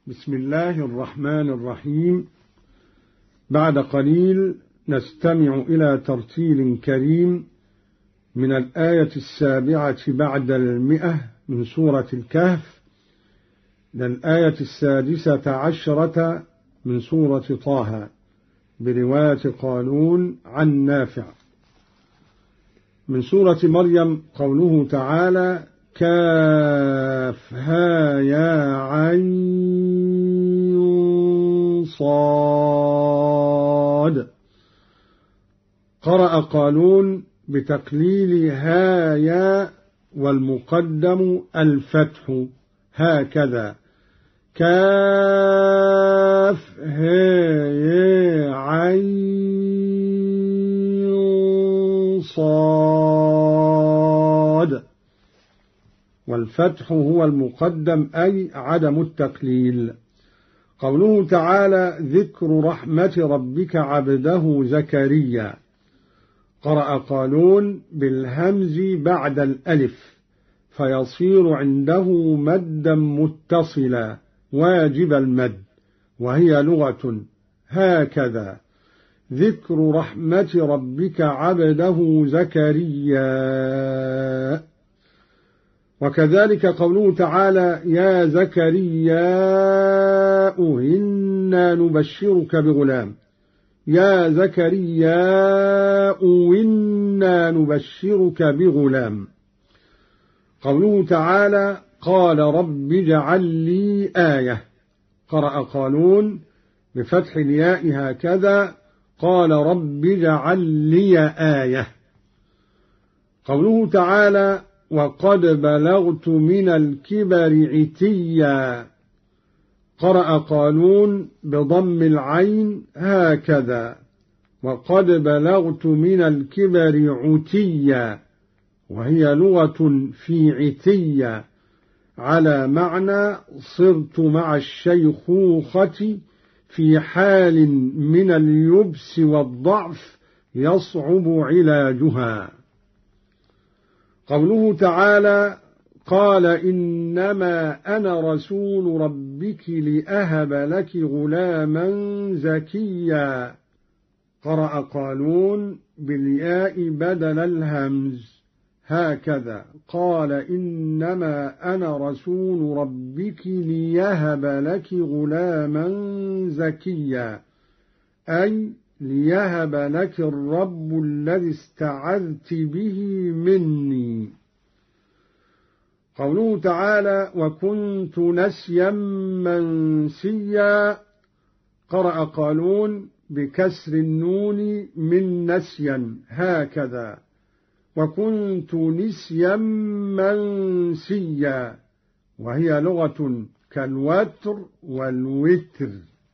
بسم الله الرحمن الرحيم. بعد قليل نستمع إلى ترتيل كريم من الآية 7 بعد 100 من سورة الكهف للآية 16 من سورة طه برواية قالون عن نافع. من سورة مريم قوله تعالى: كافها يا عين صاد. قرأ قالون بتقليل ها يا والمقدم الفتح هكذا: كاف ها يا عين صاد. والفتح هو المقدم أي عدم التقليل. قوله تعالى: ذكر رحمة ربك عبده زكريا. قرأ قالون بالهمز بعد الألف فيصير عنده مدا متصلا واجب المد، وهي لغة هكذا: ذكر رحمة ربك عبده زكريا. وكذلك قوله تعالى: يا زكريا إنا نبشرك بغلام. يا زكريا إنا نبشرك بغلام. قوله تعالى: قال رب اجعل لي آية. قرأ قالون بفتح الياء هكذا: قال رب اجعل لي آية. قوله تعالى: وقد بلغت من الكبر عتيا. قرأ قالون بضم العين هكذا: وقد بلغت من الكبر عتيا، وهي لغة في عتيا على معنى صرت مع الشيخوخة في حال من اليبس والضعف يصعب علاجها. قوله تعالى: قال إنما أنا رسول ربك لأهب لك غلاما زكيا. قرأ قالون بالياء بدل الهمز هكذا: قال إنما أنا رسول ربك ليهب لك غلاما زكيا، أي ليهب لك الرب الذي استعذت به مني. قوله تعالى: وكنت نسيا منسيا. قرأ قالون بكسر النون من نسيا هكذا: وكنت نسيا منسيا، وهي لغة كالوتر والوتر.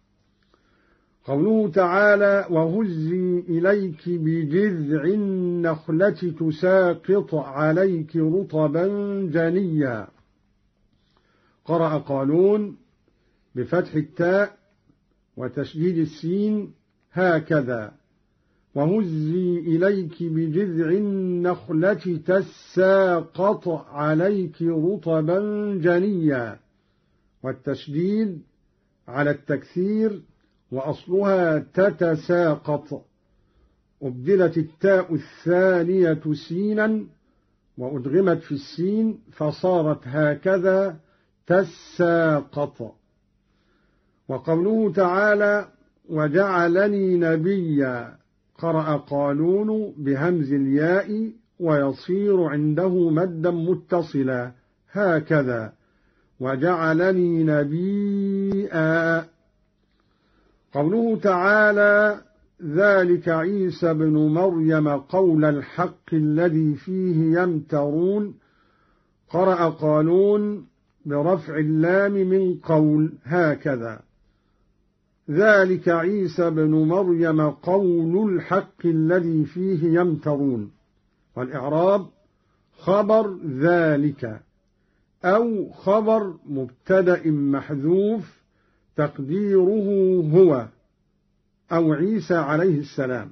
قوله تعالى: وهزي إليك بجذع النخلة تساقط عليك رطبا جنيا. قرأ قالون بفتح التاء وتشديد السين هكذا: وهزي إليك بجذع النخلة تساقط عليك رطبا جنيا، والتشديد على التكثير وأصلها تتساقط، أبدلت التاء الثانية سينا وأدغمت في السين فصارت هكذا تساقط. وقوله تعالى: وجعلني نبيا. قرأ قالون بهمز الياء ويصير عنده مدا متصلا هكذا: وجعلني نبيا. قوله تعالى: ذلك عيسى بن مريم قول الحق الذي فيه يمترون. قرأ قالون برفع اللام من قول هكذا: ذلك عيسى بن مريم قول الحق الذي فيه يمترون. والإعراب: خبر ذلك أو خبر مبتدأ محذوف تقديره هو أو عيسى عليه السلام.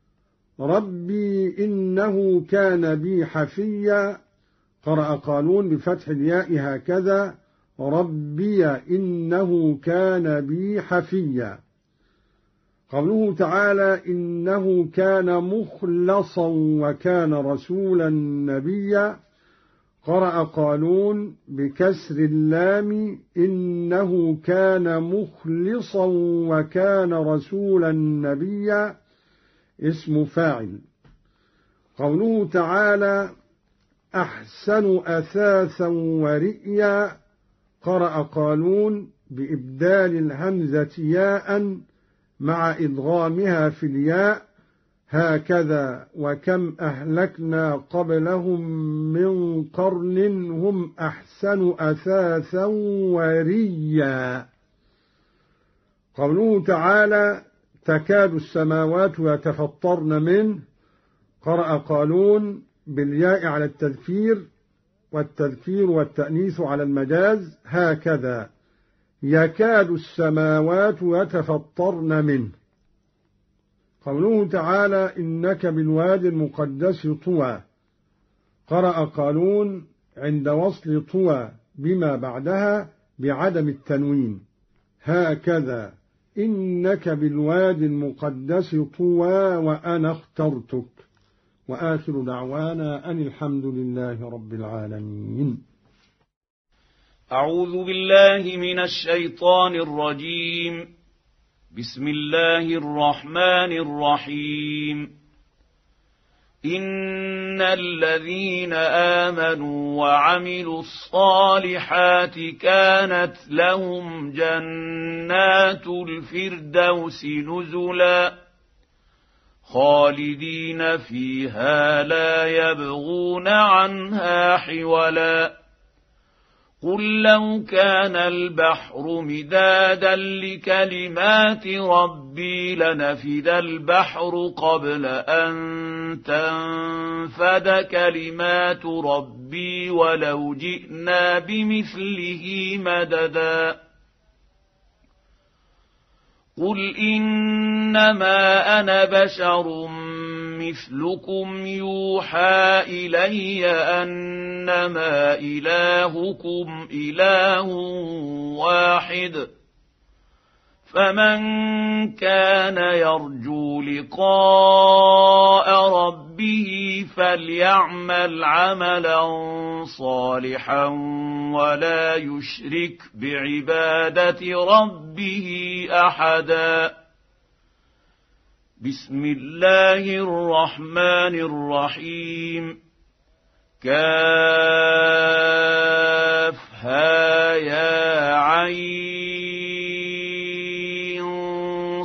ربي إنه كان بي حفيا. قرأ قالون بفتح الياء هكذا: ربي إنه كان بي حفيا. قوله تعالى إنه كان مخلصا وكان رسولا نبيا، قرأ قالون بكسر اللام إنه كان مخلصا وكان رسولا نبيا اسم فاعل. قوله تعالى أحسن أثاثا ورئيا، قرأ قالون بإبدال الهمزة ياء مع إدغامها في الياء، هكذا وكم أهلكنا قبلهم من قرن هم أحسن أثاثا ورئيا. قوله تعالى تكاد السماوات يتفطرن منه، قرأ قالون بالياء على التذكير والتذكير والتأنيث على المجاز، هكذا يكاد السماوات يتفطرن منه. قوله تعالى إنك بالوادي المقدس طوى، قرأ قالون عند وصل طوى بما بعدها بعدم التنوين، هكذا إنك بالوادي المقدس طوى وأنا اخترتك. وآخر دعوانا أن الحمد لله رب العالمين. أعوذ بالله من الشيطان الرجيم. بسم الله الرحمن الرحيم. إن الذين آمنوا وعملوا الصالحات كانت لهم جنات الفردوس نزلا خالدين فيها لا يبغون عنها حولا. قل لو كان البحر مدادا لكلمات ربي لنفد البحر قبل أن تنفد كلمات ربي ولو جئنا بمثله مددا. قل إنما أنا بشر مثلكم يوحى إلي أنما إلهكم إله واحد، فمن كان يرجو لقاء ربه فليعمل عملا صالحا ولا يشرك بعبادة ربه أحدا. بسم الله الرحمن الرحيم. كافها يا عين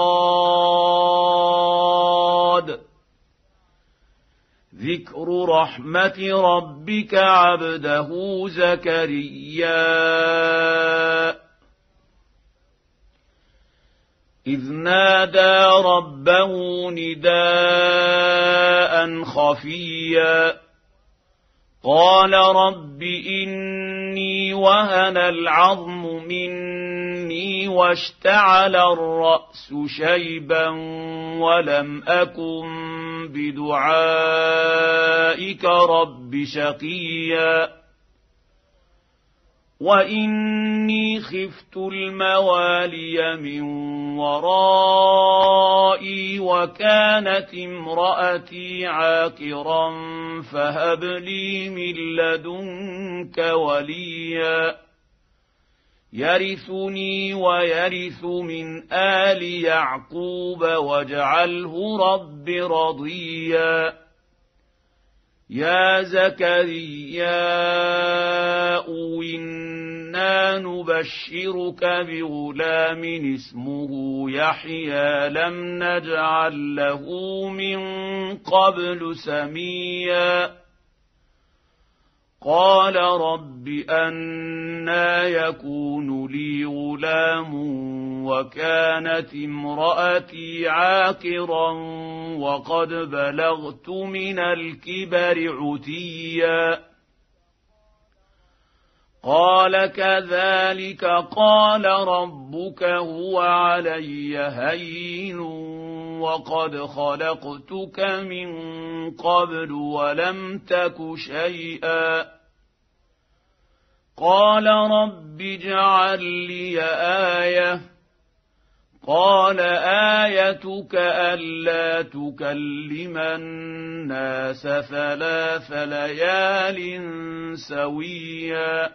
صاد. ذكر رحمة ربك عبده زكريا إذ نادى ربه نداء خفيا قال رب إني وهن العظم مني واشتعل الرأس شيبا ولم أكن بدعائك رب شقيا وإني خفت الموالي من ورائي وكانت امرأتي عاقرا فهب لي من لدنك وليا يرثني ويرث من آل يعقوب واجعله رب رضيا. يا زكريا إنا نبشرك بغلام اسمه يحيى لم نجعل له من قبل سميا قال رب أنى يكون لي غلام وكانت امرأتي عاقرا وقد بلغت من الكبر عتيا قال كذلك قال ربك هو علي هين وقد خلقتك من قبل ولم تك شيئا قال رب اجعل لي آية قال آيتك ألا تكلم الناس 3 ليال سويا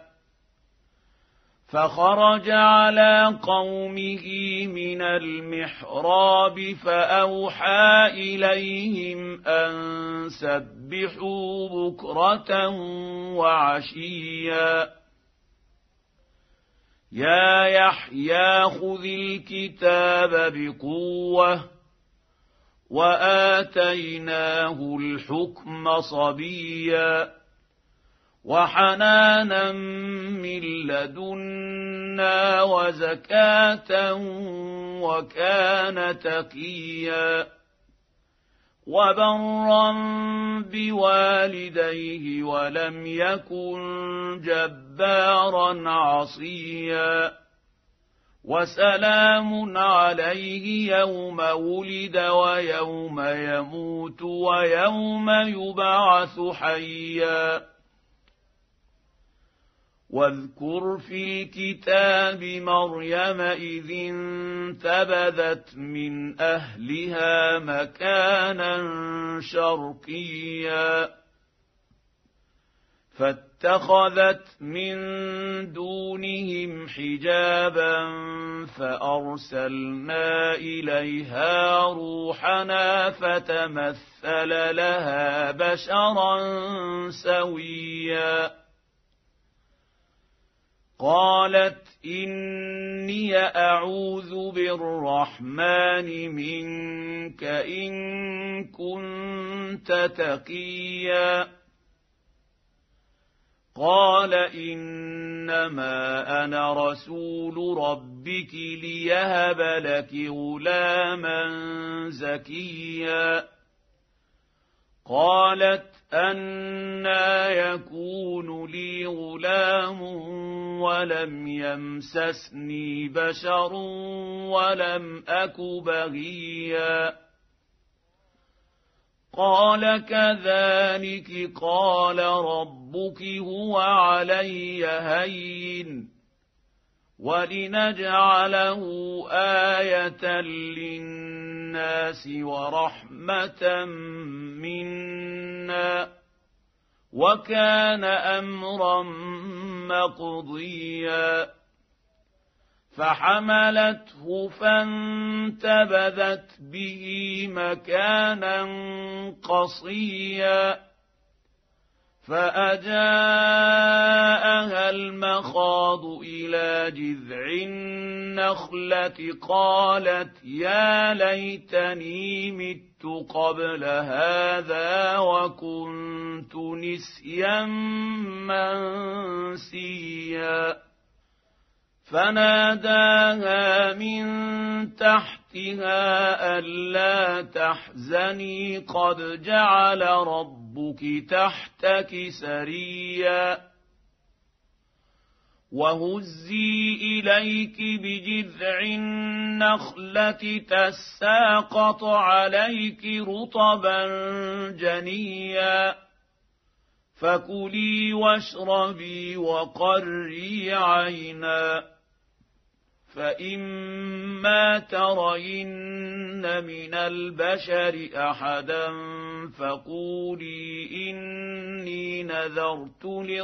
فخرج على قومه من المحراب فأوحى إليهم أن سبحوا بكرة وعشيا يا يحيى خذ الكتاب بقوة وآتيناه الحكم صبيا وحنانا من لدنا وزكاة وكان تقيا وبرا بوالديه ولم يكن جبارا عصيا وسلام عليه يوم ولد ويوم يموت ويوم يبعث حيا واذكر في الكتاب مريم إذ انتبذت من أهلها مكانا شرقيا فاتخذت من دونهم حجابا فأرسلنا إليها روحنا فتمثل لها بشرا سويا قالت إني أعوذ بالرحمن منك إن كنت تقيا قال إنما أنا رسول ربك ليهب لك غلاما زكيا قالت أنى يكون لي غلام ولم يمسسني بشر ولم أك بغيا قال كذلك قال ربك هو علي هين ولنجعله آية للناس ورحمة منا وكان أمرا مقضيا فحملته فانتبذت به مكانا قصيا فأجاءها المخاض إلى جذع النخلة قالت يا ليتني مت قبل هذا وكنت نسيا منسيا فناداها من تحتها ألا تحزني قد جعل ربك تحتك سريا وهزي إليك بجذع النخلة تساقط عليك رطبا جنيا فكلي واشربي وقري عينا فإما ترين من البشر أحدا فقولي إني نذرت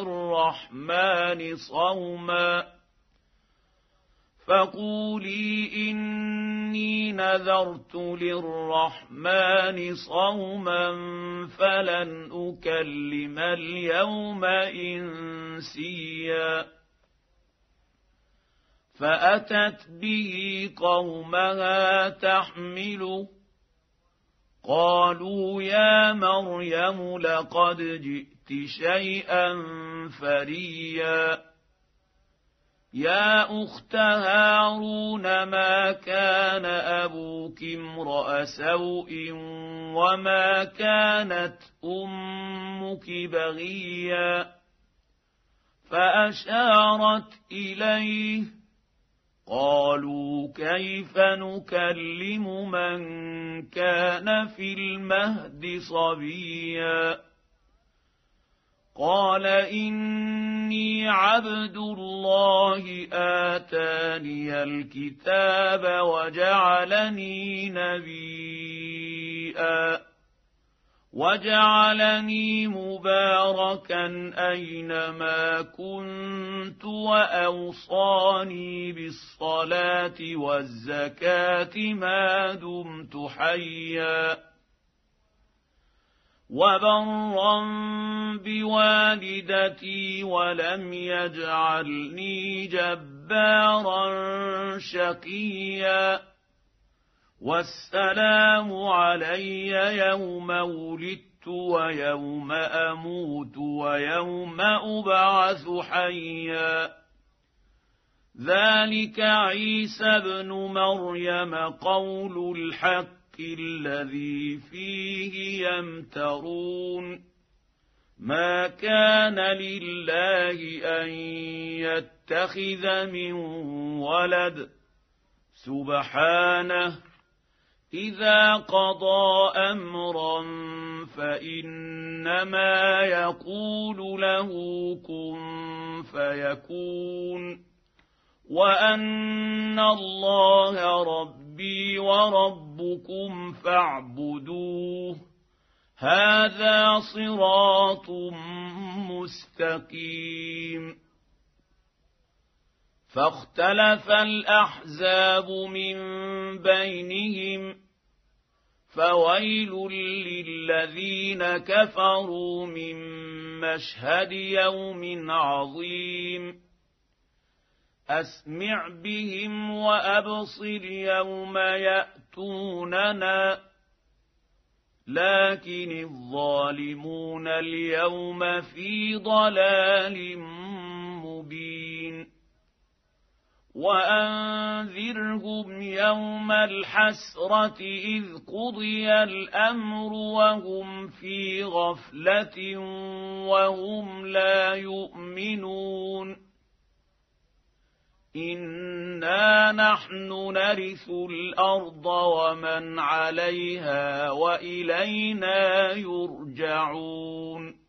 للرحمن صوما فلن أكلم اليوم إنسيا فأتت به قومها تحمله قالوا يا مريم لقد جئت شيئا فريا يا أخت هارون ما كان أبوك امرأ سوء وما كانت أمك بغيا فأشارت إليه قالوا كيف نكلم من كان في المهد صبيا قال إني عبد الله آتاني الكتاب وجعلني نبيا وجعلني مباركا أينما كنت وأوصاني بالصلاة والزكاة ما دمت حيا وبرا بوالدتي ولم يجعلني جبارا شقيا والسلام علي يوم ولدت ويوم أموت ويوم أبعث حيا ذلك عيسى بن مريم قول الحق الذي فيه يمترون ما كان لله أن يتخذ من ولد سبحانه إذا قضى أمرا فإنما يقول له كن فيكون وأن الله ربي وربكم فاعبدوه هذا صراط مستقيم فاختلف الأحزاب من بينهم فويل للذين كفروا من مشهد يوم عظيم أسمع بهم وأبصر يوم يأتوننا لكن الظالمون اليوم في ضلال مبين وأنذرهم يوم الحسرة إذ قضي الأمر وهم في غفلة وهم لا يؤمنون إنا نحن نرث الأرض ومن عليها وإلينا يرجعون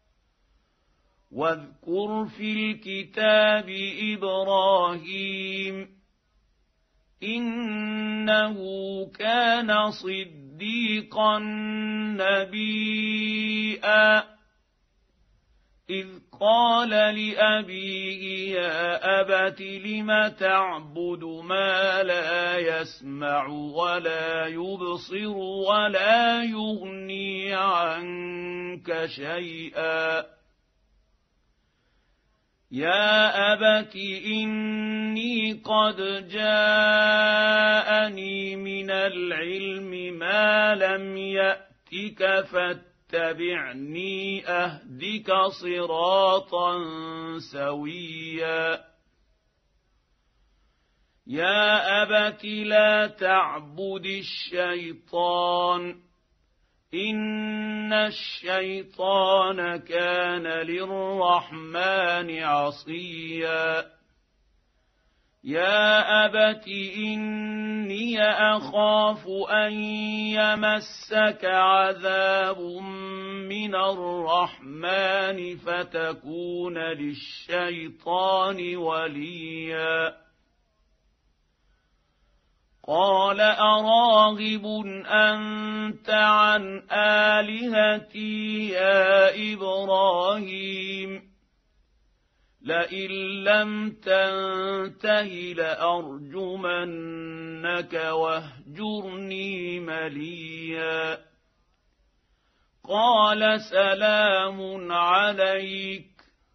واذكر في الكتاب إبراهيم إنه كان صديقا نبيا إذ قال لأبيه يا أبت لم تعبد ما لا يسمع ولا يبصر ولا يغني عنك شيئا يا أبت إني قد جاءني من العلم ما لم يأتك فاتبعني أهدك صراطا سويا يا أبت لا تعبد الشيطان إن الشيطان كان للرحمن عصيا يا أبت إني أخاف أن يمسك عذاب من الرحمن فتكون للشيطان وليا قال أراغب أنت عن آلهتي يا إبراهيم لئن لم تنته لأرجمنك واهجرني مليا قال سلام عليك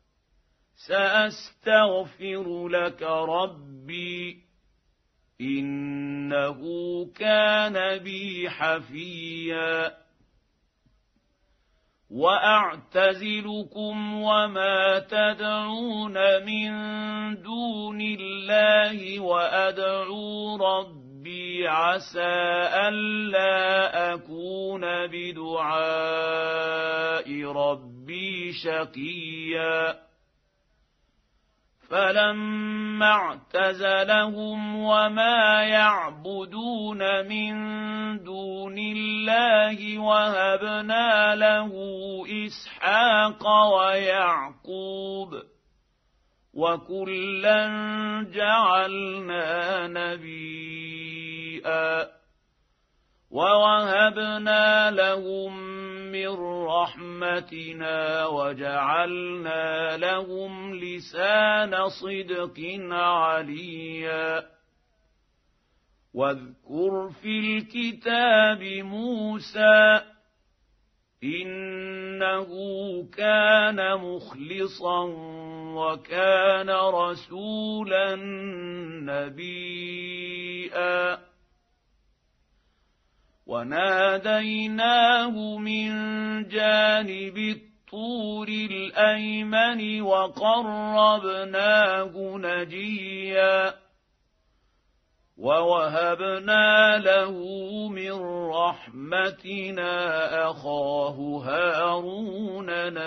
سأستغفر لك ربي إنه كان بي حفيا وأعتزلكم وما تدعون من دون الله وأدعو ربي عسى ألا أكون بدعاء ربي شقيا فلما اعتزلهم وما يعبدون من دون الله وهبنا له إسحاق ويعقوب وكلا جعلنا نبيا ووهبنا لهم من رحمتنا وجعلنا لهم لسان صدق عليا واذكر في الكتاب موسى إنه كان مخلصا وكان رسولا نبيا وناديناه من جانب الطور الأيمن وقربناه نجيا ووهبنا له من رحمتنا أخاه هارون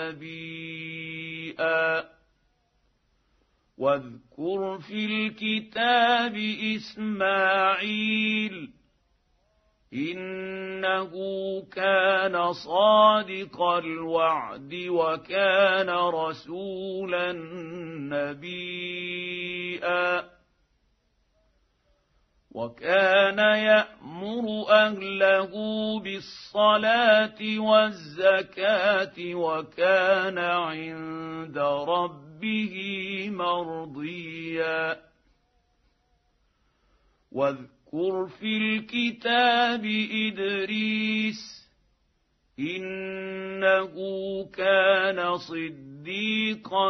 نبيا واذكر في الكتاب إسماعيل إنه كان صادق الوعد وكان رسولا نبيا وكان يأمر أهله بالصلاة والزكاة وكان عند ربه مرضيا واذكر في الكتاب إدريس إنه كان صديقا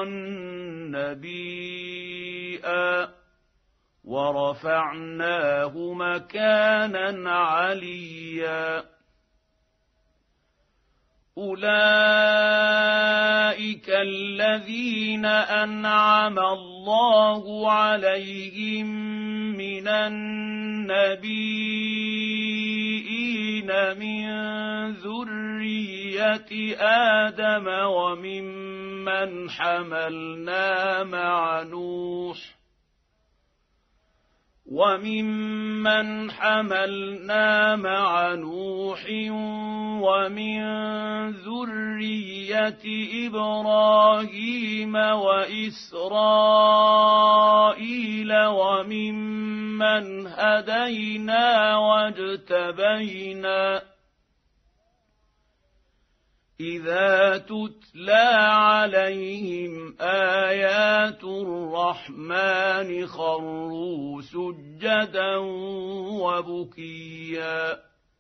نبيا ورفعناه مكانا عليا أولئك الذين أنعم الله عليهم من النبيين من ذرية آدم وممن حملنا مع نوح ومن ذرية إبراهيم وإسرائيل وممن هدينا واجتبينا إذا تتلى عليهم آيات الرحمن خروا سجدا وبكيا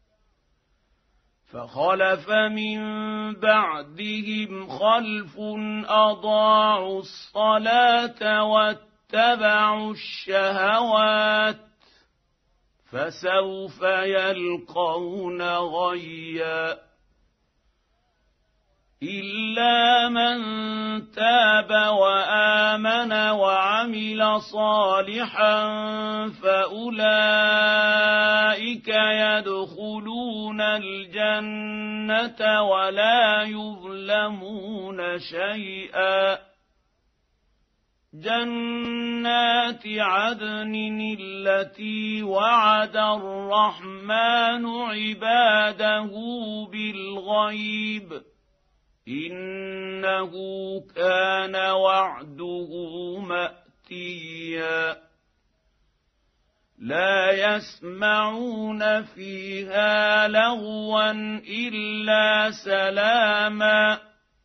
فخلف من بعدهم خلف أضاعوا الصلاة واتبعوا الشهوات فسوف يلقون غيا إلا من تاب وآمن وعمل صالحا فأولئك يدخلون الجنة ولا يظلمون شيئا جنات عدن التي وعد الرحمن عباده بالغيب إنه كان وعده مأتيا لا يسمعون فيها لغوا إلا سلاما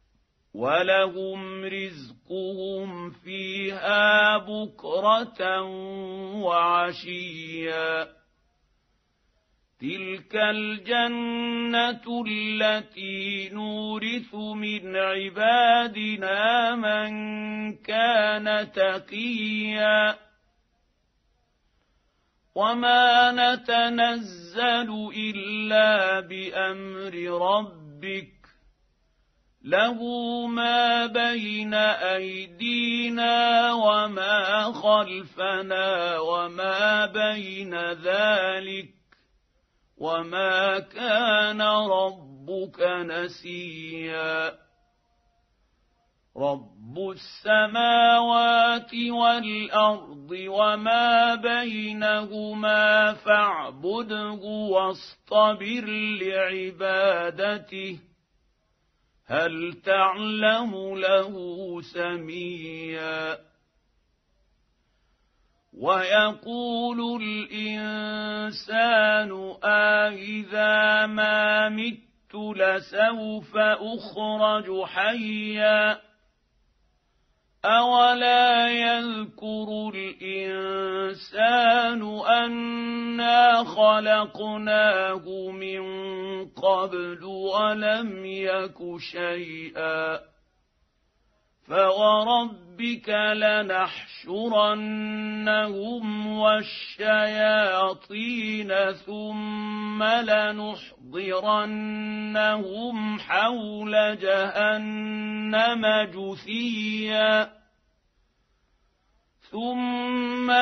ولهم رزقهم فيها بكرة وعشيا تلك الجنة التي نورث من عبادنا من كان تقيا وما نتنزل إلا بأمر ربك له ما بين أيدينا وما خلفنا وما بين ذلك وما كان ربك نسيا رب السماوات والأرض وما بينهما فاعبده واصطبر لعبادته هل تعلم له سميا ويقول الإنسان أإذا ما مت لسوف أخرج حيا أولا يذكر الإنسان أنا خلقناه من قبل ولم يك شيئا فوربك لنحشرنهم والشياطين ثم لنحضرنهم حول جهنم جثيا ثم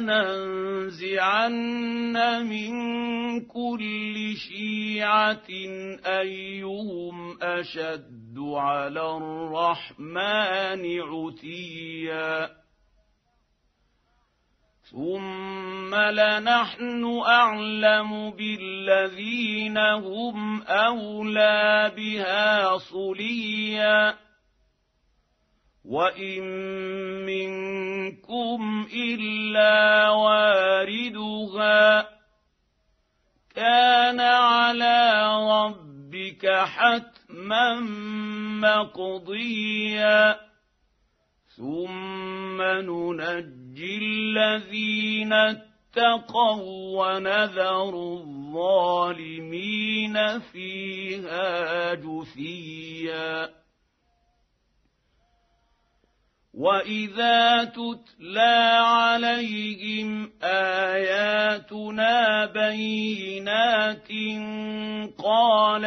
لننزعن من كل شيعة أيهم أشد على الرحمن عتيا ثم لنحن أعلم بالذين هم أولى بها صليا وإن منكم إلا واردها كان على ربك حتما مقضيا ثم ننجي الذين اتقوا ونذر الظالمين فيها جثيا وإذا تتلى عليهم آياتنا بينات قال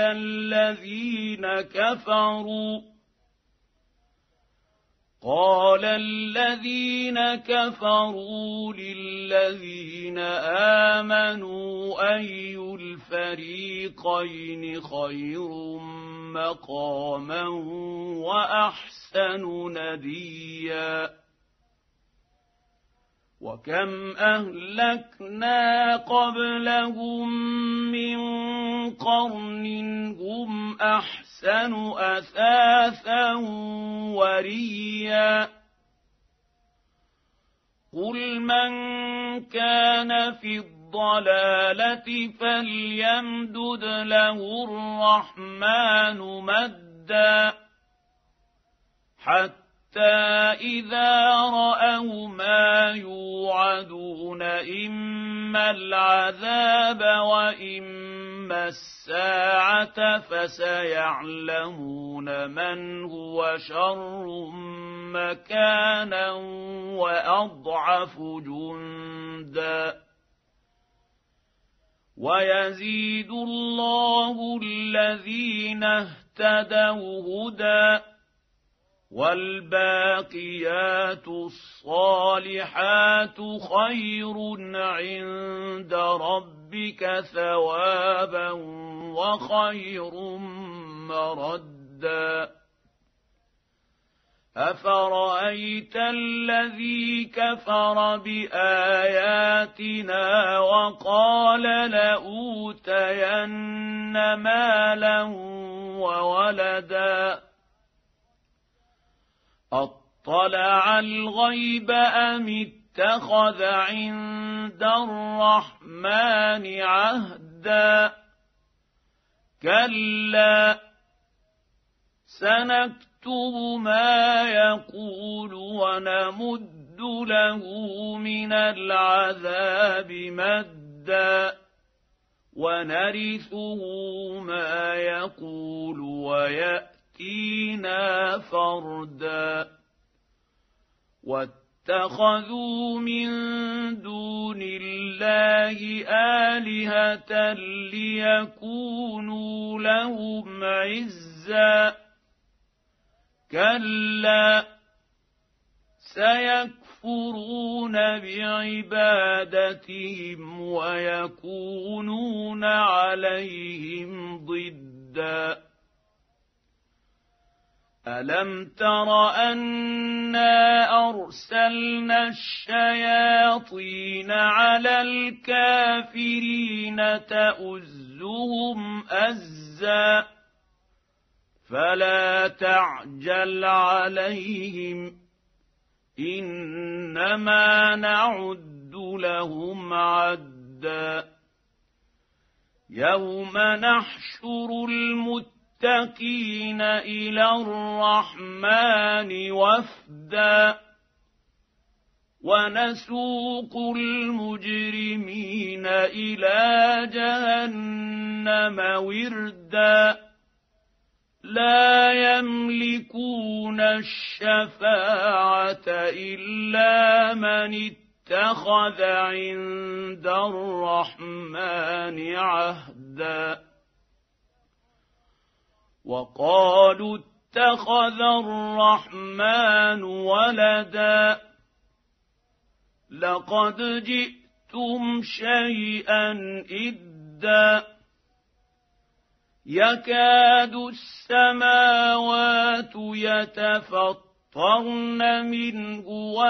الذين كفروا للذين آمنوا أي الفريقين خير مقاما وأحسن نديا وكم أهلكنا قبلهم من قرن هم أحسن أثاثا وريا قل من كان في الضلالة فليمدد له الرحمن مدا حتى إذا رأوا ما يوعدون إما العذاب وإما الساعة فسيعلمون من هو شر مكانا وأضعف جندا ويزيد الله الذين اهتدوا هدى والباقيات الصالحات خير عند ربك ثوابا وخير مردا أفرأيت الذي كفر بآياتنا وقال لأوتين مالا وولدا أطلع الغيب أم اتخذ عند الرحمن عهدا كلا سنكتب ما يقول ونمد له من العذاب مدا ونرثه ما يقول ويأتينا فردا واتخذوا من دون الله آلهة ليكونوا لهم عزا كلا سيكفرون بعبادتهم ويكونون عليهم ضدا ألم تر أنا أرسلنا الشياطين على الكافرين تؤزهم أزا فلا تعجل عليهم إنما نعد لهم عدا يوم نحشر المتقين إلى الرحمن وفدا ونسوق المجرمين إلى جهنم وردا لا يملكون الشفاعة إلا من اتخذ عند الرحمن عهدا وقالوا اتخذ الرحمن ولدا لقد جئتم شيئا إدا يكاد السماوات يتفطرن منه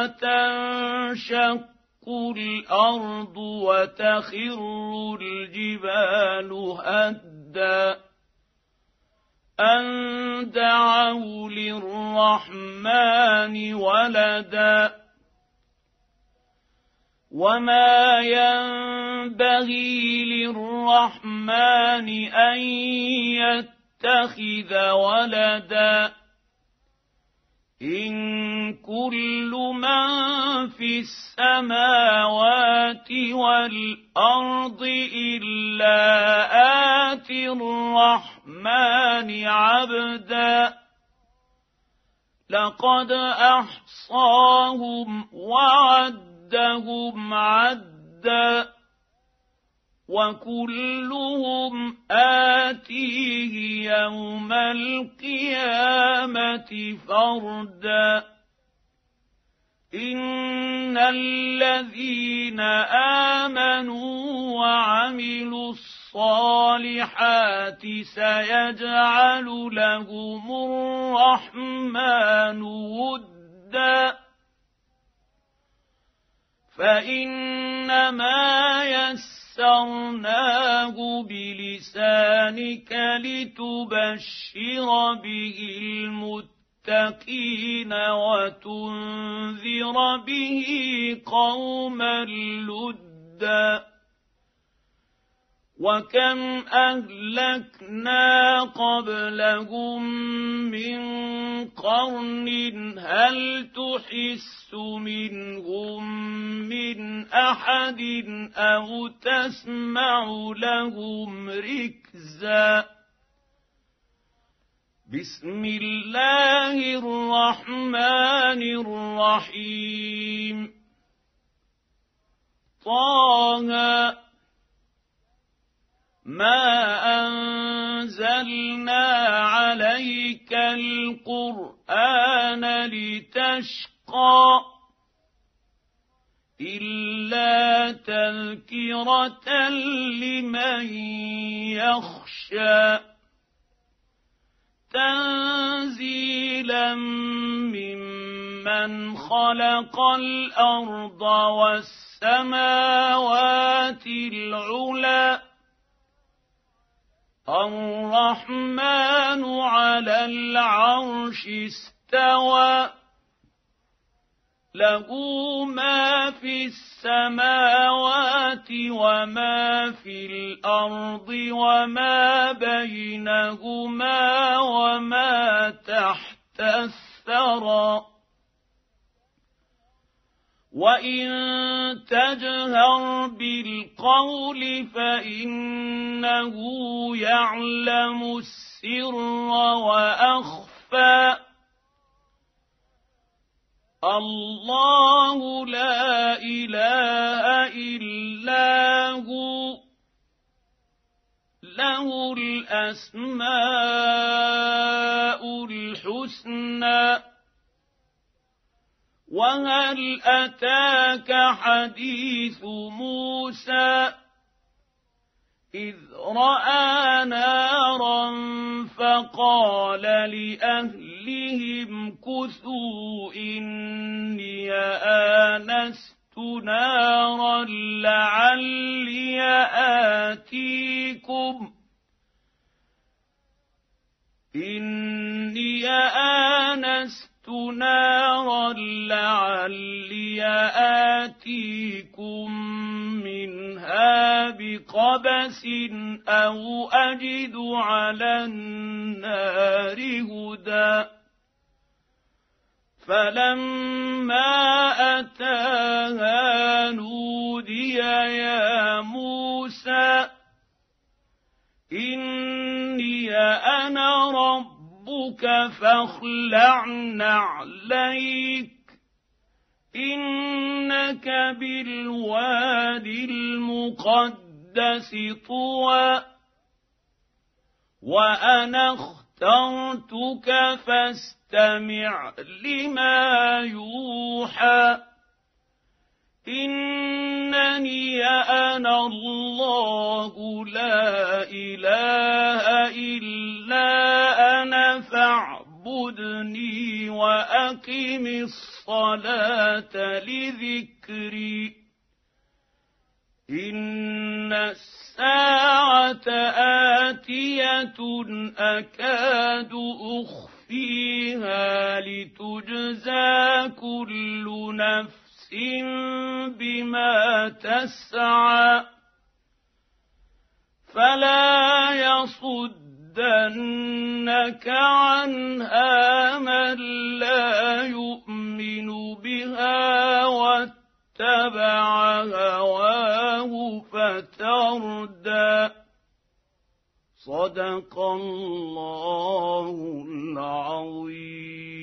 وتنشق الأرض وتخر الجبال هدا أن دعوا للرحمن ولدا وما ينبغي للرحمن أن يتخذ ولدا إن كل من في السماوات والأرض إلا آتي الرحمن عبدا لقد أحصاهم وعدهم عدا وكلهم آتيه يوم القيامة فردا إن الذين آمنوا وعملوا الصالحات سيجعل لهم الرحمن ودا فإنما يسرناه بلسانك لتبشر به المتقين وتنذر به قوما لدا وكم أهلكنا قبلهم من قرن هل تحس منهم من أحد أو تسمع لهم ركزا بسم الله الرحمن الرحيم طه ما أنزلنا عليك القرآن لتشقى إلا تذكرة لمن يخشى تنزيلا ممن خلق الأرض والسماوات العلى الرحمن على العرش استوى له ما في السماوات وما في الأرض وما بينهما وما تحت الثرى وإن تجهر بالقول فإنه يعلم السر وأخفى الله لا إله إلا هو له الأسماء الحسنى وهل أتاك حديث موسى إذ رأى نارا فقال لأهلها عليهم كثوا إني آنست نارا لعلي آتيكم منها بقبس أو أجد على النار هدى فلما أتاها نودي يا موسى إني أنا ربك فاخلع نعليك إنك بالوادي المقدس طوى وأنا اخترتك فاستمع لما يوحى إنني أنا الله لا إله إلا أنا فاعبدني وأقم الصلاة لذكري إن الساعة آتية أكاد أخفيها لتجزى كل نفس بما تسعى فلا يصدنك عنها من لا يؤمن بها واتبع هواه فتردى صدق الله العظيم.